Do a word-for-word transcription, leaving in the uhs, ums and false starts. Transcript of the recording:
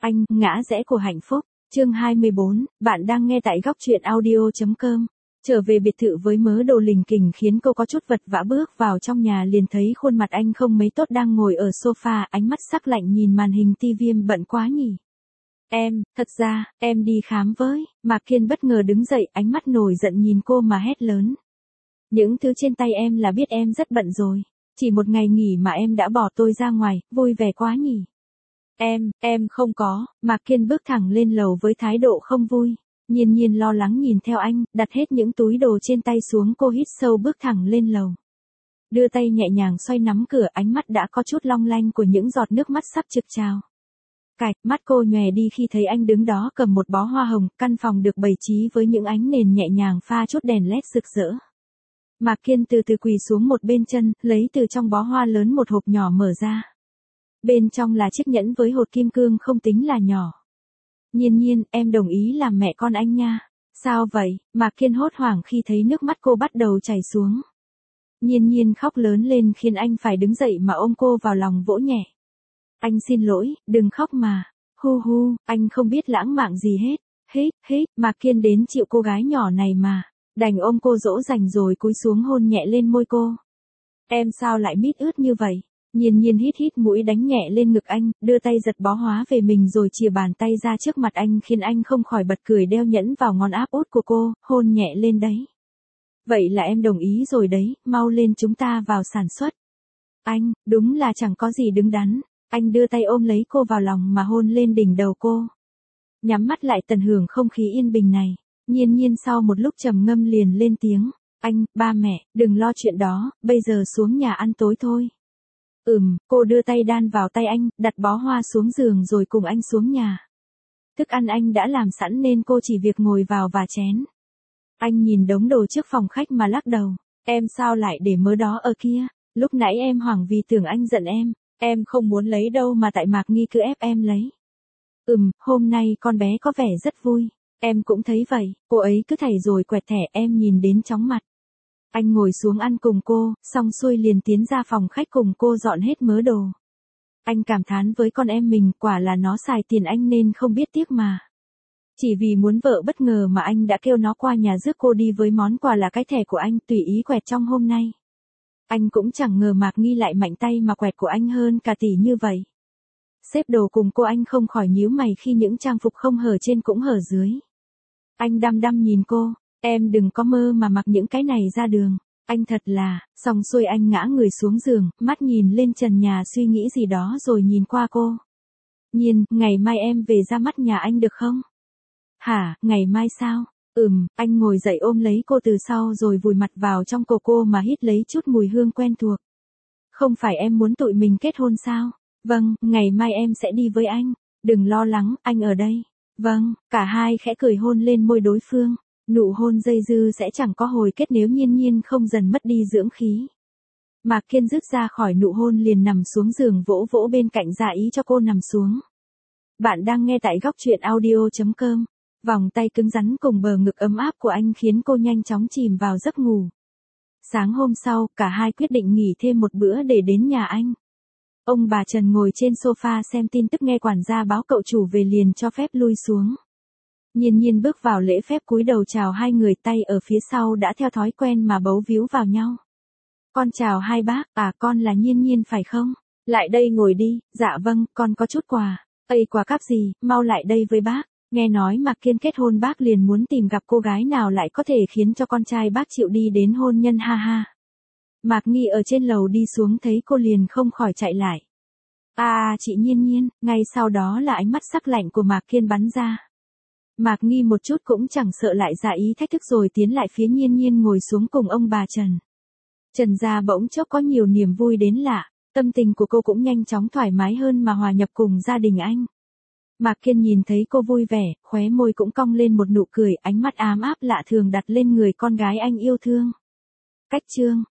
Anh, ngã rẽ của hạnh phúc. Chương hai mươi bốn, bạn đang nghe tại góc truyện audio chấm com. Trở về biệt thự với mớ đồ lình kình khiến cô có chút vật vã, bước vào trong nhà liền thấy khuôn mặt anh không mấy tốt đang ngồi ở sofa, ánh mắt sắc lạnh nhìn màn hình tivi. Bận quá nhỉ? Em, thật ra, em đi khám với. Mạc Kiên bất ngờ đứng dậy, ánh mắt nổi giận nhìn cô mà hét lớn. Những thứ trên tay em là biết em rất bận rồi. Chỉ một ngày nghỉ mà em đã bỏ tôi ra ngoài, vui vẻ quá nhỉ? Em, em không có. Mạc Kiên bước thẳng lên lầu với thái độ không vui. Nhiên Nhiên lo lắng nhìn theo anh, đặt hết những túi đồ trên tay xuống, cô hít sâu bước thẳng lên lầu. Đưa tay nhẹ nhàng xoay nắm cửa, ánh mắt đã có chút long lanh của những giọt nước mắt sắp trực trào. Cạch, mắt cô nhòe đi khi thấy anh đứng đó cầm một bó hoa hồng, căn phòng được bày trí với những ánh nền nhẹ nhàng pha chút đèn led rực rỡ. Mạc Kiên từ từ quỳ xuống một bên chân, lấy từ trong bó hoa lớn một hộp nhỏ mở ra. Bên trong là chiếc nhẫn với hột kim cương không tính là nhỏ. Nhiên Nhiên, em đồng ý làm mẹ con anh nha. Sao vậy? Mạc Kiên hốt hoảng khi thấy nước mắt cô bắt đầu chảy xuống. Nhiên Nhiên khóc lớn lên khiến anh phải đứng dậy mà ôm cô vào lòng vỗ nhẹ. Anh xin lỗi, đừng khóc mà. Hu hu, anh không biết lãng mạn gì hết. Hít, hít, Mạc Kiên đến chịu cô gái nhỏ này mà. Đành ôm cô dỗ dành rồi cúi xuống hôn nhẹ lên môi cô. Em sao lại mít ướt như vậy? Nhiên Nhiên hít hít mũi đánh nhẹ lên ngực anh, đưa tay giật bó hóa về mình rồi chìa bàn tay ra trước mặt anh khiến anh không khỏi bật cười, đeo nhẫn vào ngón áp út của cô, hôn nhẹ lên đấy. Vậy là em đồng ý rồi đấy, mau lên chúng ta vào sản xuất. Anh, đúng là chẳng có gì đứng đắn. Anh đưa tay ôm lấy cô vào lòng mà hôn lên đỉnh đầu cô. Nhắm mắt lại tận hưởng không khí yên bình này. Nhiên Nhiên sau một lúc trầm ngâm liền lên tiếng. Anh, ba mẹ, đừng lo chuyện đó, bây giờ xuống nhà ăn tối thôi. Ừm, cô đưa tay đan vào tay anh, đặt bó hoa xuống giường rồi cùng anh xuống nhà. Thức ăn anh đã làm sẵn nên cô chỉ việc ngồi vào và chén. Anh nhìn đống đồ trước phòng khách mà lắc đầu. Em sao lại để mớ đó ở kia? Lúc nãy em hoảng vì tưởng anh giận em. Em không muốn lấy đâu mà tại Mạc Nghi cứ ép em lấy. Ừm, hôm nay con bé có vẻ rất vui. Em cũng thấy vậy, cô ấy cứ thảy rồi quẹt thẻ, em nhìn đến chóng mặt. Anh ngồi xuống ăn cùng cô, xong xuôi liền tiến ra phòng khách cùng cô dọn hết mớ đồ. Anh cảm thán với con em mình, quả là nó xài tiền anh nên không biết tiếc mà. Chỉ vì muốn vợ bất ngờ mà anh đã kêu nó qua nhà rước cô đi với món quà là cái thẻ của anh tùy ý quẹt trong hôm nay. Anh cũng chẳng ngờ Mạc Nghi lại mạnh tay mà quẹt của anh hơn cả tỷ như vậy. Xếp đồ cùng cô anh không khỏi nhíu mày khi những trang phục không hở trên cũng hở dưới. Anh đăm đăm nhìn cô, em đừng có mơ mà mặc những cái này ra đường. Anh thật là, xong xuôi anh ngã người xuống giường, mắt nhìn lên trần nhà suy nghĩ gì đó rồi nhìn qua cô. Nhiên, ngày mai em về ra mắt nhà anh được không? Hả, ngày mai sao? Ừm, anh ngồi dậy ôm lấy cô từ sau rồi vùi mặt vào trong cổ cô mà hít lấy chút mùi hương quen thuộc. Không phải em muốn tụi mình kết hôn sao? Vâng, ngày mai em sẽ đi với anh. Đừng lo lắng, anh ở đây. Vâng, cả hai khẽ cười hôn lên môi đối phương. Nụ hôn dây dư sẽ chẳng có hồi kết nếu Nhiên Nhiên không dần mất đi dưỡng khí. Mạc Kiên rứt ra khỏi nụ hôn liền nằm xuống giường vỗ vỗ bên cạnh ra ý cho cô nằm xuống. Bạn đang nghe tại góc truyện audio chấm com. Vòng tay cứng rắn cùng bờ ngực ấm áp của anh khiến cô nhanh chóng chìm vào giấc ngủ. Sáng hôm sau, cả hai quyết định nghỉ thêm một bữa để đến nhà anh. Ông bà Trần ngồi trên sofa xem tin tức, nghe quản gia báo cậu chủ về liền cho phép lui xuống. Nhiên Nhiên bước vào lễ phép cúi đầu chào hai người, tay ở phía sau đã theo thói quen mà bấu víu vào nhau. Con chào hai bác, à con là Nhiên Nhiên phải không? Lại đây ngồi đi, dạ vâng, con có chút quà. Ây quà cáp gì, mau lại đây với bác. Nghe nói Mạc Kiên kết hôn bác liền muốn tìm gặp cô gái nào lại có thể khiến cho con trai bác chịu đi đến hôn nhân ha ha. Mạc Nghi ở trên lầu đi xuống thấy cô liền không khỏi chạy lại. À chị Nhiên Nhiên, ngay sau đó là ánh mắt sắc lạnh của Mạc Kiên bắn ra. Mạc Nghi một chút cũng chẳng sợ lại ra ý thách thức rồi tiến lại phía Nhiên Nhiên ngồi xuống cùng ông bà Trần. Trần gia bỗng chốc có nhiều niềm vui đến lạ, tâm tình của cô cũng nhanh chóng thoải mái hơn mà hòa nhập cùng gia đình anh. Mạc Kiên nhìn thấy cô vui vẻ, khóe môi cũng cong lên một nụ cười, ánh mắt ám áp lạ thường đặt lên người con gái anh yêu thương. Cách chương